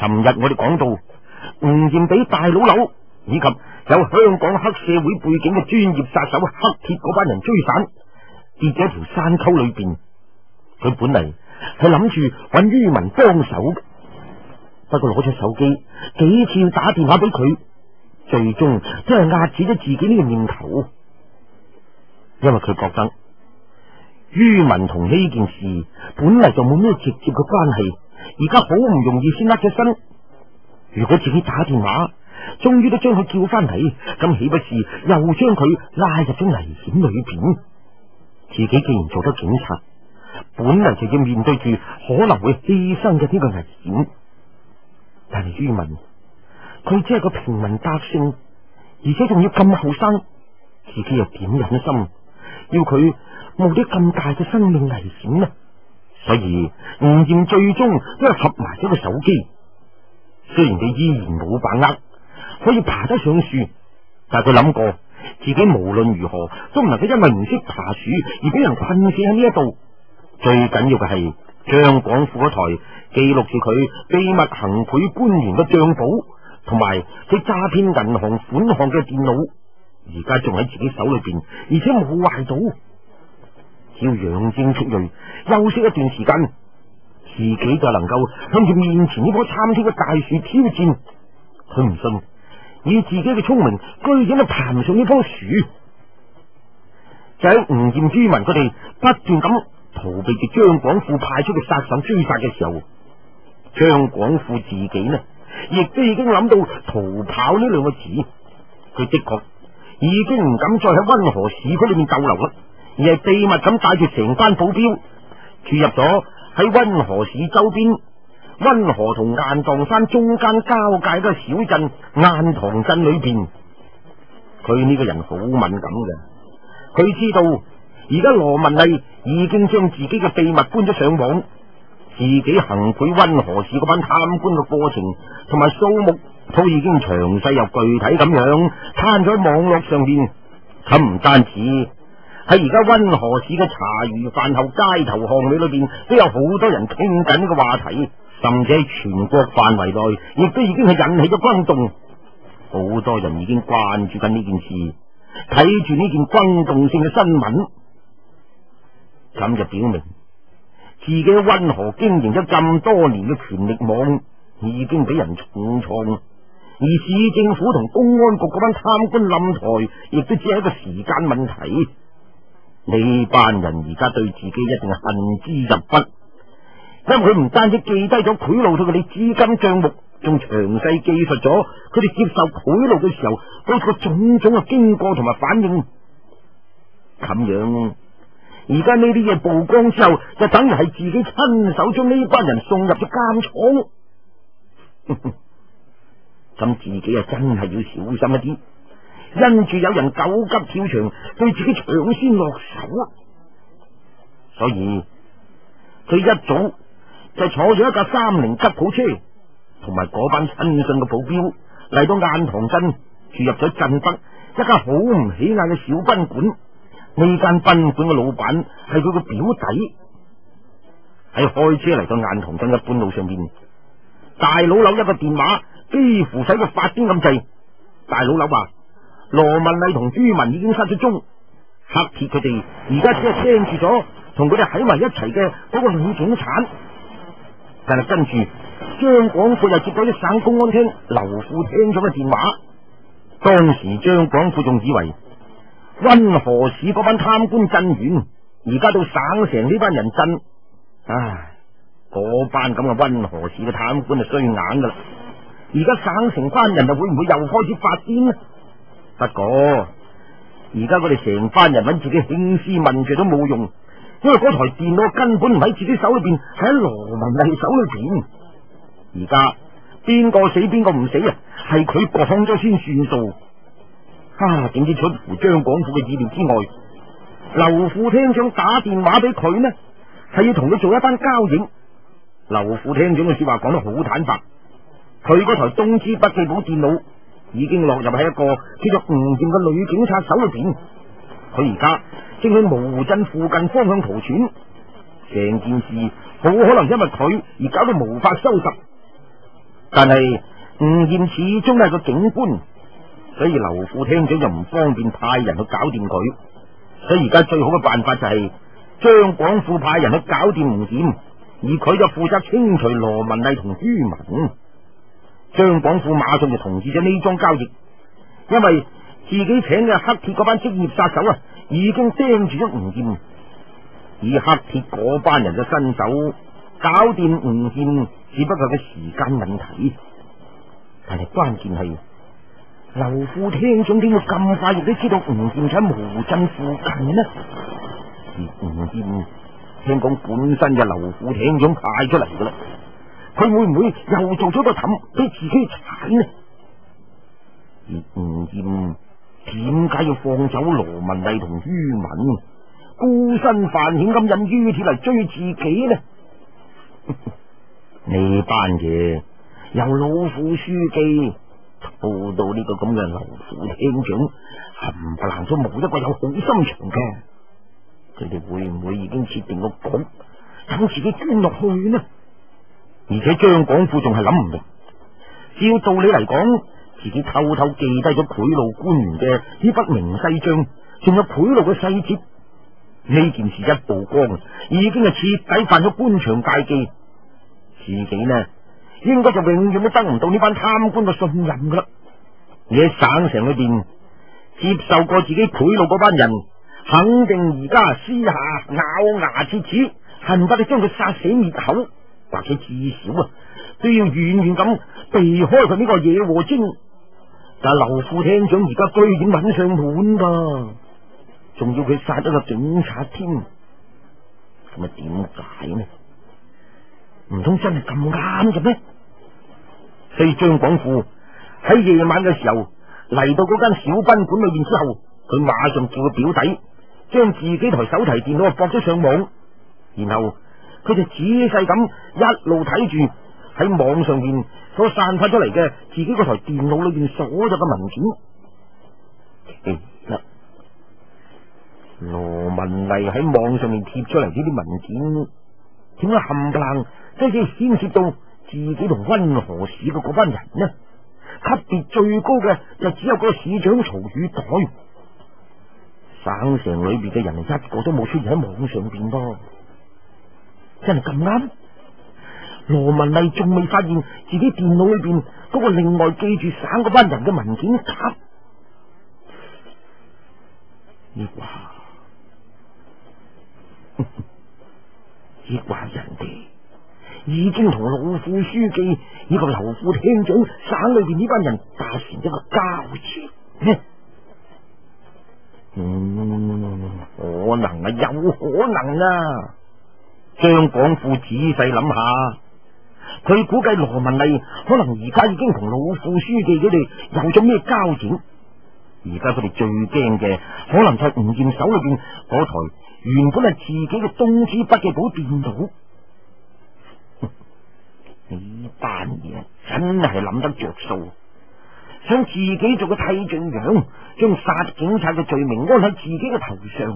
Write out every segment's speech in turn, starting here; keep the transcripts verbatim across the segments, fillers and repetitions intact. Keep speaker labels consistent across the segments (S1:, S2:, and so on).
S1: 尋日我哋講到吳艷俾大佬樓以及有香港黑社會背景嘅專業殺手黑鐵嗰班人追散，跌咗一條山溝裏邊。佢本嚟係諗住揾于文幫手嘅，不過攞出手機幾次要打電話俾佢，最終都係壓止咗自己呢個念頭，因為佢覺得于文同呢件事本嚟就冇咩直接嘅關係，而家好唔容易先甩咗身，如果自己打電話終於都將佢叫翻嚟，咁豈不是又將佢拉入咗危險裏邊？自己既然做得警察，本嚟就要面對住可能會犧牲嘅呢個危險，但係于文佢只係個平民百姓，而且仲要咁後生，自己又點忍心要佢冒啲咁大嘅生命危險呢？所以吳艷最終都係合埋咗個手機。雖然佢依然冇把握可以爬得上樹，但係佢諗過自己無論如何都唔能夠因為唔識爬樹而俾人困死喺呢一度。最緊要嘅係張廣富嗰台記錄住佢秘密行賄官員嘅賬簿，同埋佢詐騙銀行款項嘅電腦，而家仲喺自己手裏邊，而且冇壞到。只要養精蓄銳，休息一段時間，自己就能夠向住面前呢棵參天嘅大樹挑戰。佢唔信以自己嘅聰明，居然都爬唔上呢棵樹。就喺吳艷、于文佢哋不斷咁逃避住張廣富派出嘅殺手追殺嘅時候，張廣富自己呢，亦都已經諗到逃跑呢兩個字。佢的確已經唔敢再喺溫河市區裏面逗留啦，而係秘密咁帶住成班保鏢住入咗喺溫河市周邊溫河同雁蕩山中間交界嘅小鎮雁塘鎮裏邊。佢呢個人好敏感嘅，佢知道而家羅文麗已經將自己嘅秘密搬咗上網，自己行賄溫河市嗰班貪官嘅過程同埋數目都已經詳細又具體咁樣攤咗喺網絡上邊。咁唔單止喺而家溫河市嘅茶餘飯後街頭巷尾裏邊都有好多人傾緊呢個話題，甚至喺全國範圍內亦都已經係引起咗轟動。好多人已經關注緊呢件事，睇住呢件轟動性嘅新聞，咁就表明自己喺溫河經營咗咁多年嘅權力網已經俾人重創，而市政府同公安局嗰班貪官冧台亦都只係一個時間問題。呢班人而家對自己一定係恨之入骨，因為佢唔單止記低咗賄賂到佢哋資金賬目，仲詳細記述咗佢哋接受賄賂嘅時候嗰個種種嘅經過同埋反應。咁樣而家呢啲嘢曝光之後，就等於係自己親手將呢班人送入咗監倉。咁自己啊真係要小心一啲，因住有人狗急跳牆對自己搶先落手，所以佢一早就坐住一架三菱吉普車，同埋嗰班親信嘅保鏢嚟到雁塘鎮，住入咗鎮北一家好唔起眼嘅小賓館。呢間賓館嘅老闆係佢個表弟。喺開車嚟到雁塘鎮嘅半路上面，大佬樓一個電話幾乎使佢發癲咁滯。大佬樓話羅文麗同于文已經失咗蹤，黑鐵佢哋而家只係聽住咗同佢哋喺埋一齊嘅嗰個女警察。但係跟住張廣富又接到啲省公安廳劉副廳長嘅電話。當時張廣富仲以為溫河市嗰班貪官鎮員而家到省城呢班人鎮，唉，嗰班咁嘅溫河市嘅貪官就衰硬噶啦。而家省城班人就會唔會又開始發癲呢？不過而家佢哋成班人揾自己興師問罪都冇用，因為嗰台電腦根本唔喺自己手裏邊，係喺羅文麗手裏邊。而家邊個死邊個唔死啊？係佢講咗先算數。啊！點知出乎張廣富嘅意料之外，劉副廳長打電話俾佢呢，係要同佢做一單交易。劉副廳長嘅說話講得好坦白，佢嗰台東芝筆記簿電腦已經落入喺一個叫做吳艷嘅女警察手裏邊，佢而家正喺蕪湖鎮附近方向逃竄。成件事好可能因為佢而搞到無法收拾。 但係吳艷始終係個警官，所以劉副廳長就唔方便派人去搞掂佢。所以而家最好嘅辦法就係張廣富派人去搞掂吳艷，而佢就負責清除羅文麗同于文。張廣富馬上就同意咗呢樁交易，因為自己請嘅黑鐵嗰班職業殺手啊，已經盯住咗吳艷，以黑鐵嗰班人嘅身手搞掂吳艷，只不過係時間問題。但係關鍵係劉副廳長點會咁快亦都知道吳艷喺無鎮附近呢？而吳艷聽講本身就劉副廳長派出嚟噶啦，佢會唔會又做咗個氹俾自己踩呢？而吳艷點解要放走羅文麗同于文，孤身犯險咁引于鐵嚟追自己呢？呢班嘢由老副書記到到呢個咁嘅劉副廳長，冚唪唥都冇一個有好心腸嘅。佢哋會唔會已經設定個局，等自己捐落去呢？而且張廣富仲係諗唔明，照道理嚟講，自己偷偷記低咗賄賂官員嘅呢筆明細賬，仲有賄賂嘅細節，呢件事一曝光，已經係徹底犯咗官場戒忌。自己呢，應該就永遠都得唔到呢班貪官嘅信任噶啦。而喺省城裏邊接受過自己賄賂嗰班人，肯定而家私下咬牙切齒，恨不得將佢殺死滅口，或者至少啊都要遠遠咁避開佢呢個野禍精。但係劉副廳長而家居然揾上門噃，仲要佢殺咗個警察添，咁啊點解呢？唔通真係咁啱嘅咩？所以張廣富喺夜晚嘅時候嚟到嗰間小賓館裏面之後，佢馬上叫佢表弟將自己台手提電腦駁咗上網，然後佢就仔細咁一路睇住喺網上面所散發出嚟嘅自己嗰台電腦裏邊所有嘅文件。其實羅文麗喺網上面貼出嚟呢啲文件，點解冚唪唥即係牽涉到自己同溫河市嘅嗰班人呢？級別最高嘅就只有嗰個市長曹宇袋，省城裏邊嘅人一個都冇出現喺網上邊噃，真係咁啱？羅文麗仲未發現自己電腦裏邊嗰個另外記住省嗰班人嘅文件夾，亦話亦話人哋已經同老副書記以及劉副廳長省裏邊呢班人達成一個交涉。嗯，可能啊，有可能啊。張廣富仔細諗下，佢估計羅文麗可能而家已經同老副書記佢哋有咗咩交戰。而家佢哋最驚嘅，可能就係吳艷手裏邊嗰台原本係自己嘅東芝筆記簿電腦。呢班嘢真係諗得着數，想自己做個替罪羊，將殺警察嘅罪名安喺自己嘅頭上。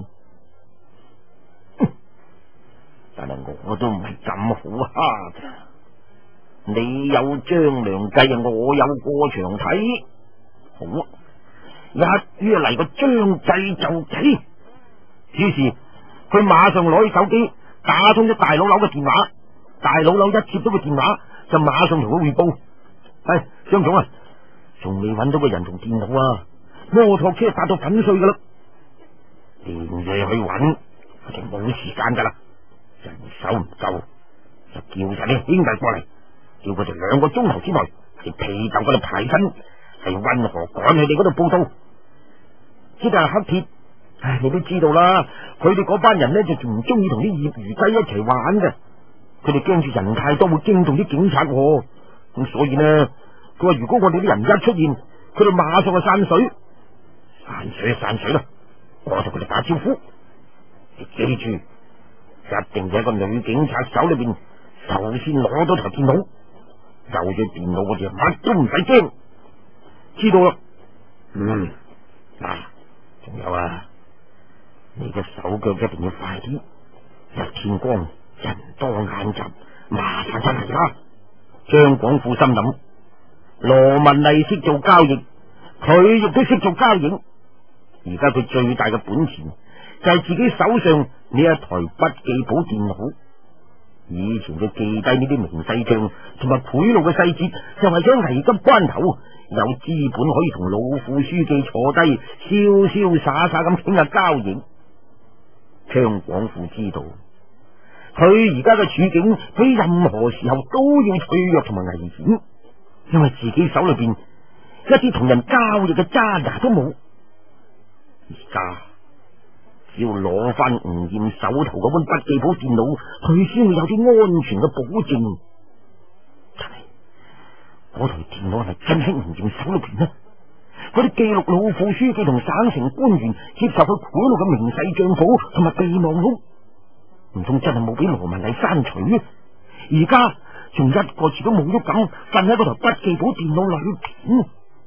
S1: 但係我都唔係咁好蝦嘅，你有張良計，我有過牆睇。好啊，一於嚟個將計就計。於是佢馬上攞起手機打通咗大佬樓嘅電話，大佬樓一接到個電話就馬上同佢匯報：係張總啊，仲未揾到個人同電腦啊，摩托車打到粉碎噶啦，連夜去揾，我哋冇時間噶啦。人手唔夠，就叫晒啲兄弟過嚟，叫佢哋兩個鐘頭之內喺被竇嗰度排身，係溫河趕去你嗰度報道。知道係黑鐵，唉，你都知道啦，佢哋嗰班人呢，就仲唔中意同啲業餘雞一齊玩嘅，佢哋驚住人太多會驚動啲警察，咁所以呢，佢話如果我哋啲人一出現，佢哋馬上就散水，散水就散水啦，我同佢哋打招呼，你記住。一定就喺個女警察手裏邊，首先攞到台電腦，有咗電腦我哋乜都唔使驚，知道啦。嗯，嗱、啊，仲有啊，你嘅手腳一定要快啲，一天光人多眼雜，麻煩真係啦。張廣富心諗， 羅文麗識做交易，佢亦都識做交易。而家佢最大嘅本錢就係自己手上呢一台筆記簿電腦。以前佢記低呢啲明細賬同埋賄賂嘅細節，就為咗危急關頭有資本可以同老副書記坐低瀟瀟灑灑咁傾下交易。張廣富知道佢而家嘅處境比任何時候都要脆弱同埋危險，因為自己手裏邊一啲同人交易嘅渣牙都冇。而家只要攞翻吳艷手頭嗰本筆記簿電腦，佢先會有啲安全嘅保證。但係嗰台電腦係咪真喺吳艷手裏邊呢？嗰啲記錄老副書記同省城官員接受佢賄賂嘅明細賬簿同埋備忘錄，唔通真係冇俾羅文麗刪除？而家仲一個字都冇喐咁瞓喺嗰台筆記簿電腦裏邊。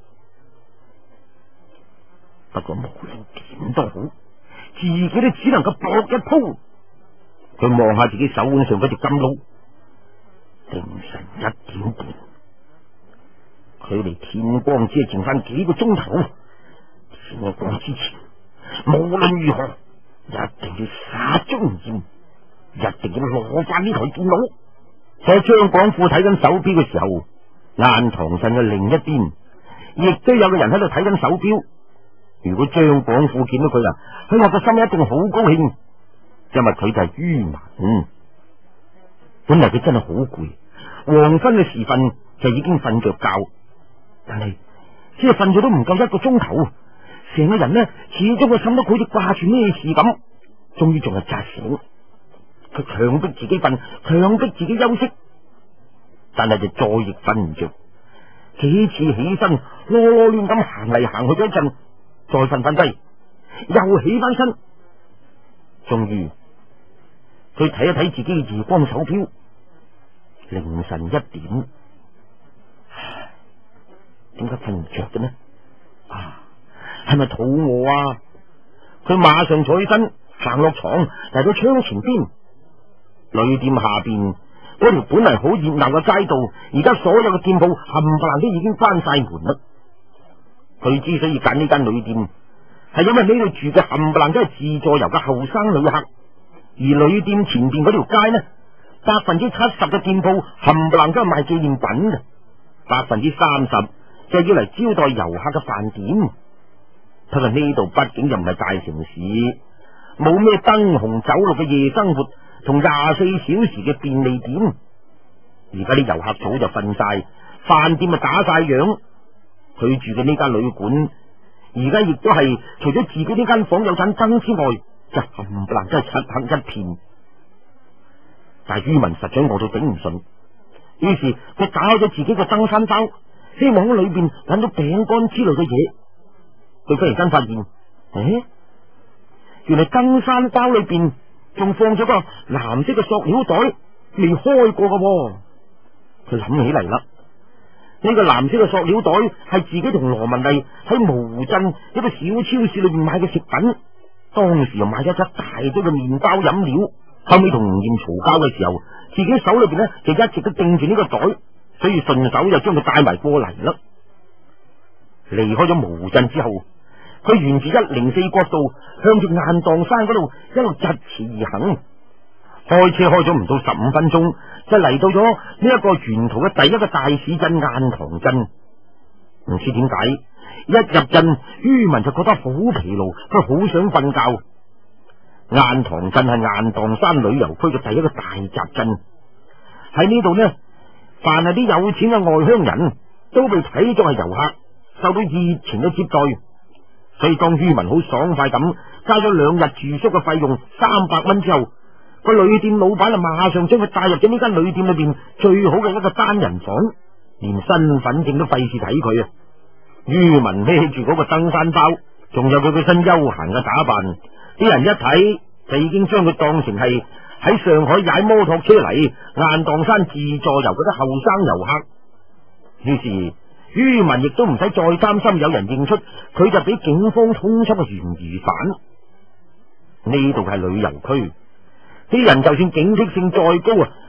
S1: 不過無論點都好，自己都只能夠搏一鋪。佢望下自己手腕上嗰隻金勞，凌晨一點半，距離天光只係剩翻幾個鐘頭。天光之前，無論如何一定要殺咗吳艷，一定要攞翻呢台電腦。喺張廣富睇緊手錶嘅時候，雁堂鎮嘅另一邊亦都有個人喺度睇緊手錶。如果張廣富見到佢啦，佢話個心一定好高興，因為佢就係于文。本來佢真係好攰，黃昏嘅時分就已經瞓着覺，但係只係瞓咗都唔夠一個鐘頭，成個人呢始終個心都好似掛住咩事咁，終於仲係扎醒。佢強迫自己瞓，強迫自己休息，但係就再亦瞓唔着。幾次起身囉囉攣咁行嚟行去咗一陣，再瞓瞓低，又起翻身。終於佢睇一睇自己嘅夜光手錶，凌晨一點。唉，點解瞓唔着嘅呢？啊，係咪肚餓啊？佢馬上坐起身，行落床嚟到窗前邊。旅店下邊嗰條本嚟好熱鬧嘅街道，而家所有嘅店鋪冚唪唥都已經關晒門啦。佢之所以揀呢間旅店，係因為呢度住嘅冚唪唥都係自助遊嘅後生旅客，而旅店前邊嗰條街呢，百分之七十嘅店鋪冚唪唥都係賣紀念品嘅，百分之三十就係要嚟招待遊客嘅飯店。不過呢度畢竟就唔係大城市，冇咩燈紅酒綠嘅夜生活同廿四小時嘅便利店。而家啲遊客早就瞓晒，飯店咪打晒烊。佢住嘅呢間旅館，而家亦都係除咗自己呢間房有盞燈之外，就冚唪唥真係漆黑一片。但係于文實在餓到頂唔順，於是佢打開咗自己個登山包，希望喺裏邊揾到餅乾之類嘅嘢。佢忽然間發現，誒、欸，原來登山包裏邊仲放咗個藍色嘅塑料袋，未開過嘅。佢諗起嚟啦。呢個藍色嘅塑料袋係自己同羅文麗喺蕪湖鎮一個小超市裏邊買嘅食品，當時又買咗一大堆嘅麵包飲料。後尾同吳艷嘈交嘅時候，自己手裏邊呢就一直都盯住呢個袋，所以順手就將佢帶埋過嚟啦。離開咗蕪湖鎮之後，佢沿住一零四國道向住雁蕩山嗰度一路疾馳而行，開車開咗唔到十五分鐘，就嚟到咗呢一個沿途嘅第一個大市鎮雁堂鎮。唔知點解，一入鎮，于文就覺得好疲勞，佢好想瞓覺。雁堂鎮係雁蕩山旅遊區嘅第一個大集鎮，喺呢度呢，凡係啲有錢嘅外鄉人都被睇作係遊客，受到熱情嘅接待。所以當于文好爽快咁交咗兩日住宿嘅費用三百蚊之後，個旅店老闆啊馬上將佢帶入咗呢間旅店裏邊最好嘅一個單人房，連身份證都費事睇佢啊！于文孭住嗰個登山包，仲有佢嗰身休閒嘅打扮，啲人一睇就已經將佢當成係喺上海踩摩托車嚟雁蕩山自助遊嗰啲後生遊客。於是于文亦都唔使再擔心有人認出佢就俾警方通緝嘅嫌疑犯。呢度係旅遊區，啲人就算警惕性再高啊，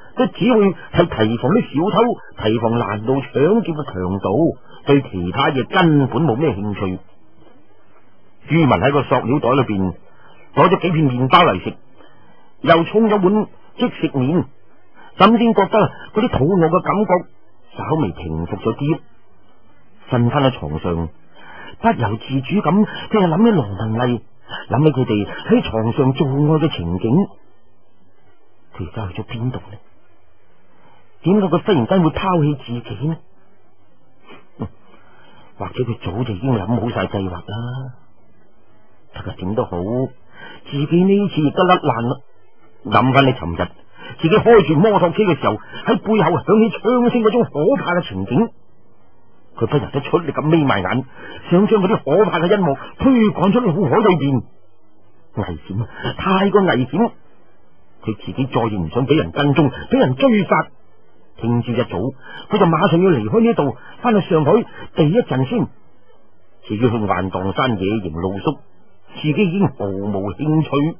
S1: 都只會係提防啲小偷，提防攔路搶劫嘅強盜，對其他嘢根本冇咩興趣。于文喺個塑料袋裏邊攞咗幾片麵包嚟食，又沖咗碗即食麵，咁先覺得嗰啲肚餓嘅感覺稍微平復咗啲，瞓翻喺床上，不由自主咁即係諗起羅文麗，諗起佢哋喺床上做愛嘅情景。佢而家去咗邊度呢？點解佢忽然間會拋棄自己呢？嗯、或者佢早就已經諗好晒計劃啦。但係點都好，自己呢次亦都甩爛啦。諗翻你尋日自己開住摩托車嘅時候，喺背後響起槍聲嗰種可怕嘅情景，佢不由得出力咁眯埋眼，想將嗰啲可怕嘅一幕推趕出去海裏邊。危險啊！太過危險！佢自己再亦唔想俾人跟蹤，俾人追殺。聽朝一早，佢就馬上要離開呢度，翻去上海避一陣先。至於去雁蕩山野營露宿，自己已經毫無興趣。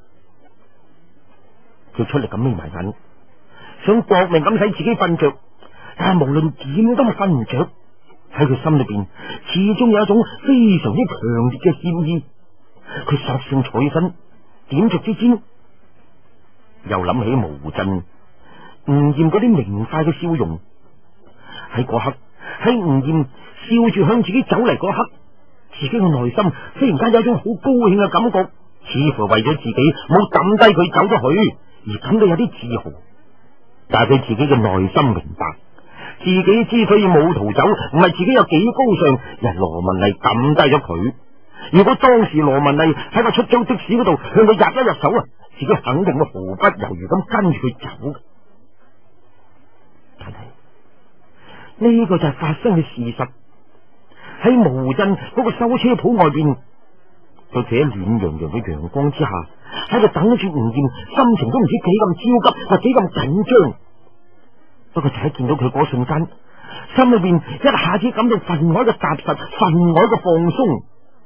S1: 佢出力咁眯埋眼，想搏命咁使自己瞓着，但係無論點都瞓唔着。喺佢心裏邊，始終有一種非常之強烈嘅歉意。佢索性坐起身，點着支煙，又諗起毛振、吳艷嗰啲明快嘅笑容。喺嗰刻，喺吳艷笑住向自己走嚟嗰刻，自己嘅內心忽然間有一種好高興嘅感覺，似乎為咗自己冇抌低佢走咗去而感到有啲自豪。但係佢自己嘅內心明白，自己之所以冇逃走，唔係自己有幾高尚，而係羅文麗抌低咗佢。如果當時羅文麗喺個出租的士嗰度向佢入一入手啊，自己肯定會毫不猶豫咁跟住佢走。但係呢個就係發生嘅事實。喺毛鎮嗰個修車鋪外邊，佢企喺暖洋洋嘅陽光之下，喺度等住吳艷，心情都唔知幾咁焦急或幾咁緊張。不過就喺見到佢嗰瞬間，心裏邊一下子感到分外嘅踏實，分外嘅放鬆。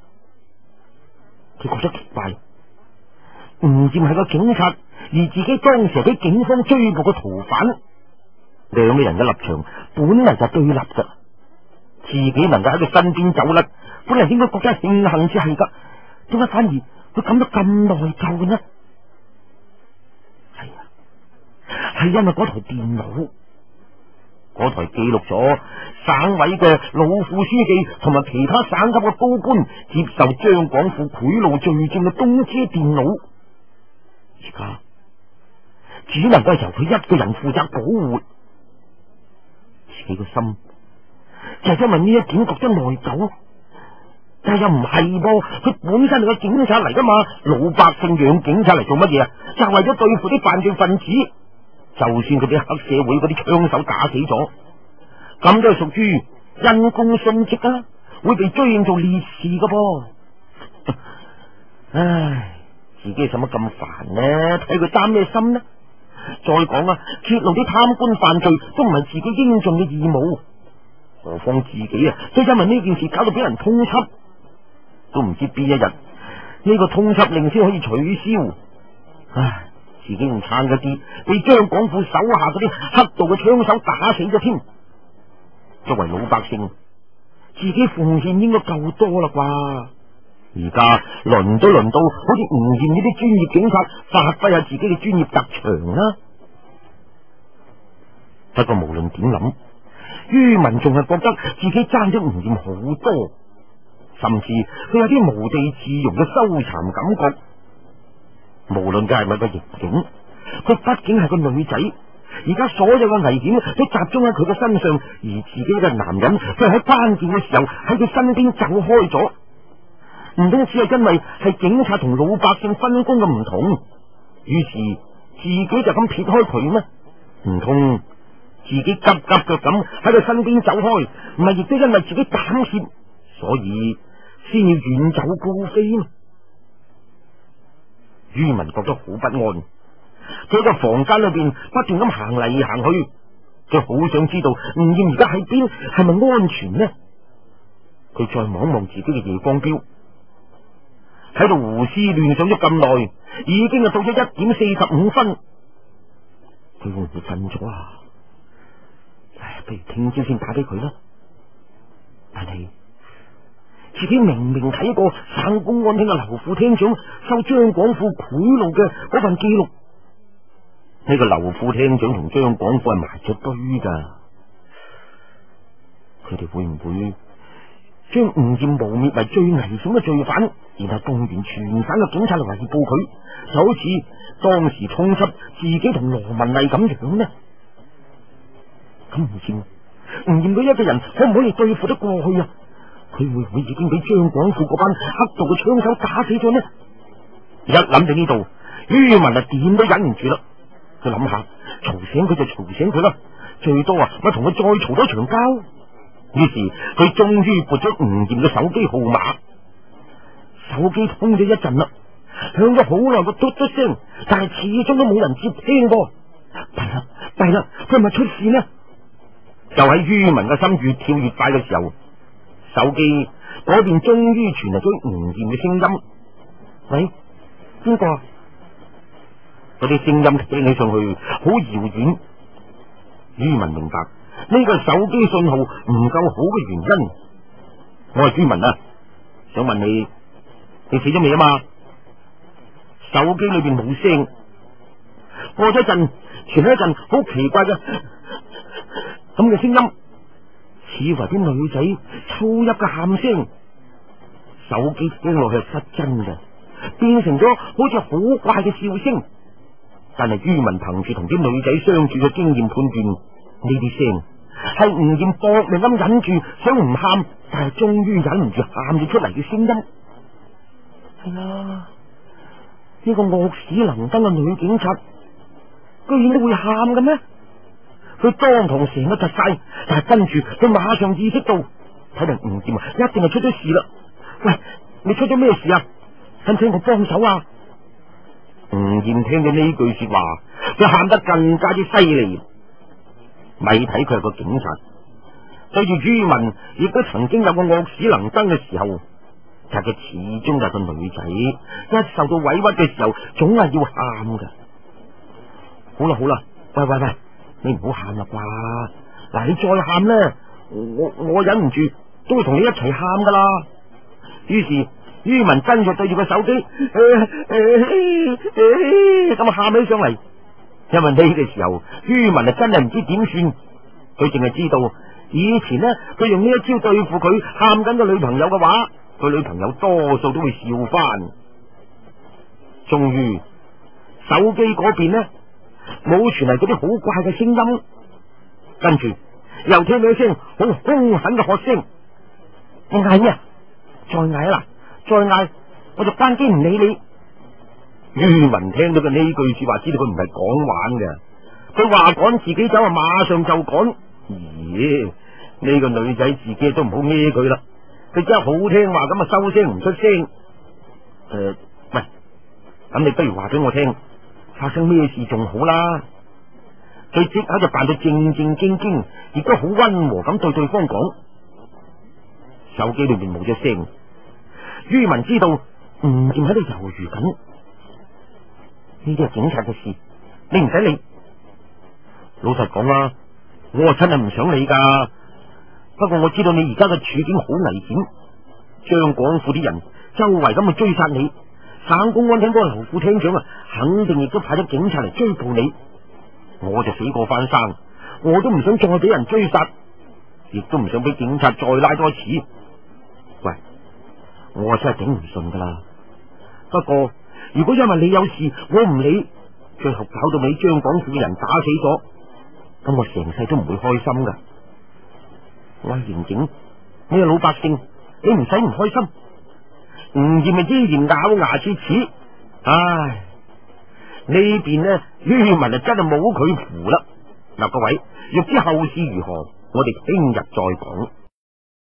S1: 佢覺得奇怪，吳艷係個警察，而自己當時俾警方追捕嘅逃犯，兩個人嘅立場本嚟就對立嘅。自己能夠喺佢身邊走甩，本嚟應該覺得慶幸之係噶，點解反而會感到咁內疚嘅呢？係啊，係因為嗰台電腦，嗰台記錄咗省委嘅老副書記同埋其他省級嘅高官接受張廣富賄賂罪證嘅東車電腦，而家只能夠由佢一個人負責保護。自己個心就係因為呢一點覺得內疚，但係又唔係噃，佢本身係個警察嚟噶嘛，老百姓養警察嚟做乜嘢啊？就係為咗對付啲犯罪分子。就算佢俾黑社會嗰啲槍手打死咗，咁都係屬於因公殉職啊，會被追認做烈士噶噃。唉，自己使乜咁煩呢？睇佢擔咩心呢？再講啊，揭露啲貪官犯罪都唔係自己應盡嘅義務，何況自己啊，都因為呢件事搞到俾人通緝，都唔知邊一日呢個通緝令先可以取消。唉，自己仲撐咗啲，被張廣富手下嗰啲黑道嘅槍手打死咗添。作為老百姓，自己奉獻應該夠多啦啩？而家輪都輪到好似吳艷呢啲專業警察發揮下自己嘅專業特長啦。不過無論點諗，于文仲係覺得自己爭咗吳艷好多，甚至佢有啲無地自容嘅羞慚感覺。無論佢係咪個刑警，佢畢竟係個女仔，而家所有嘅危險都集中喺佢嘅身上，而自己嘅男人佢喺關鍵嘅時候喺佢身邊走開咗。唔通只係因為係警察同老百姓分工嘅唔同，於是自己就咁撇開佢咩？唔通自己急急腳咁喺佢身邊走開，唔係亦都因為自己膽怯，所以先要遠走高飛咩？于文覺得好不安，佢喺個房間裏邊不斷咁行嚟行去，佢好想知道吳艷而家喺邊，係咪安全呢？佢再望望自己嘅夜光錶，喺度胡思亂想咗咁耐，已經係到咗一點四十五分。 佢會唔會瞓咗啊？唉，不如聽朝先打俾佢啦。但係自己明明睇過省公安廳嘅劉副廳長收張廣富賄賂嘅嗰份記錄，呢個劉副廳長同張廣富係埋咗堆噶。佢哋會唔會將吳艷誣衊為最危險嘅罪犯，然後動員全省嘅警察嚟圍捕佢，就好似當時通緝自己同羅文麗咁樣呢？咁吳艷，吳艷佢一個人可唔可以對付得過去啊？佢會唔會已經俾張廣富嗰班黑道嘅槍手打死咗呢？一諗到呢度，于文啊點都忍唔住啦。佢諗下，嘈醒佢就嘈醒佢啦，最多啊咪同佢再嘈多場交。於是佢終於撥咗吳艷嘅手機號碼，手機通咗一陣啦，響咗好耐個嘟嘟聲，但係始終都冇人接聽噃。弊啦弊啦，佢係咪出事呢？就喺于文嘅心越跳越快嘅時候，手機嗰邊終於傳嚟咗吳艷嘅聲音。喂，邊個啊？嗰啲聲音聽起上去好遙遠。于文明白呢個手機信號唔夠好嘅原因。我係于文啊，想問你，你死咗未啊嘛？手機裏邊冇聲，過咗一陣，傳嚟一陣好奇怪嘅咁嘅聲音，似乎啲女仔粗泣嘅喊聲。手機聽落去係失真嘅，變成咗好似好怪嘅笑聲。但係于文憑住同啲女仔相處嘅經驗判斷，呢啲聲係吳艷搏命咁忍住想唔喊，但係終於忍唔住喊咗出嚟嘅聲音。係啊，呢個惡死能登嘅女警察，居然都會喊嘅咩？佢當堂成個窒晒，但係跟住佢馬上意識到，睇嚟吳艷啊一定係出咗事啦。喂，你出咗咩事啊？使唔使我幫手啊？吳艷聽到呢句說話，佢喊得更加之犀利。咪睇佢係個警察，對住于文亦都曾經有個惡死能登嘅時候，但係佢始終就係個女仔，一受到委屈嘅時候，總係要喊噶。好啦好啦，喂喂喂，你唔好喊啦啩！嗱，你再喊咧，我我忍唔住都會同你一齊喊噶啦。於是于文跟住對住個手機，咁喊起上嚟。因為呢個時候，于文啊真係唔知點算，佢淨係知道以前呢，佢用呢一招對付佢喊緊個女朋友嘅話，佢女朋友多數都會笑翻。終於手機嗰邊呢，冇傳嚟嗰啲好怪嘅聲音，跟住又聽到一聲好凶狠嘅喝聲，你嗌咩啊？再嗌啦，再嗌我就關機唔理你。于文聽到嘅呢句說話，知道佢唔係講玩嘅。佢話趕自己走啊，馬上就趕。咦？呢個女仔自己都唔好孭佢啦，佢真係好聽話咁啊，收聲唔出聲。誒、呃，喂，咁你不如話俾我聽，發生咩事仲好啦？佢即刻就扮到正正經經，亦都好溫和咁對對方講。手機裏面冇咗聲，于文知道吳艷喺度猶豫緊。呢啲係警察嘅事，你唔使理。老實講啦，我真係唔想理噶。不過我知道你而家嘅處境好危險，張廣富啲人周圍咁去追殺你，省公安廳嗰個劉副廳長啊，肯定亦都派咗警察嚟追捕你。我就死過翻生，我都唔想再俾人追殺，亦都唔想俾警察再拉多次。喂，我真係頂唔順噶啦。不過如果因為你有事，我唔理，最後搞到你張廣富嘅人打死咗，咁我成世都唔會開心噶。我係刑警，你係老百姓，你唔使唔開心。吳艷咪依然咬牙切齒，唉，呢邊呢，于文啊真係冇佢符啦。嗱，各位欲知後事如何，我哋聽日再講。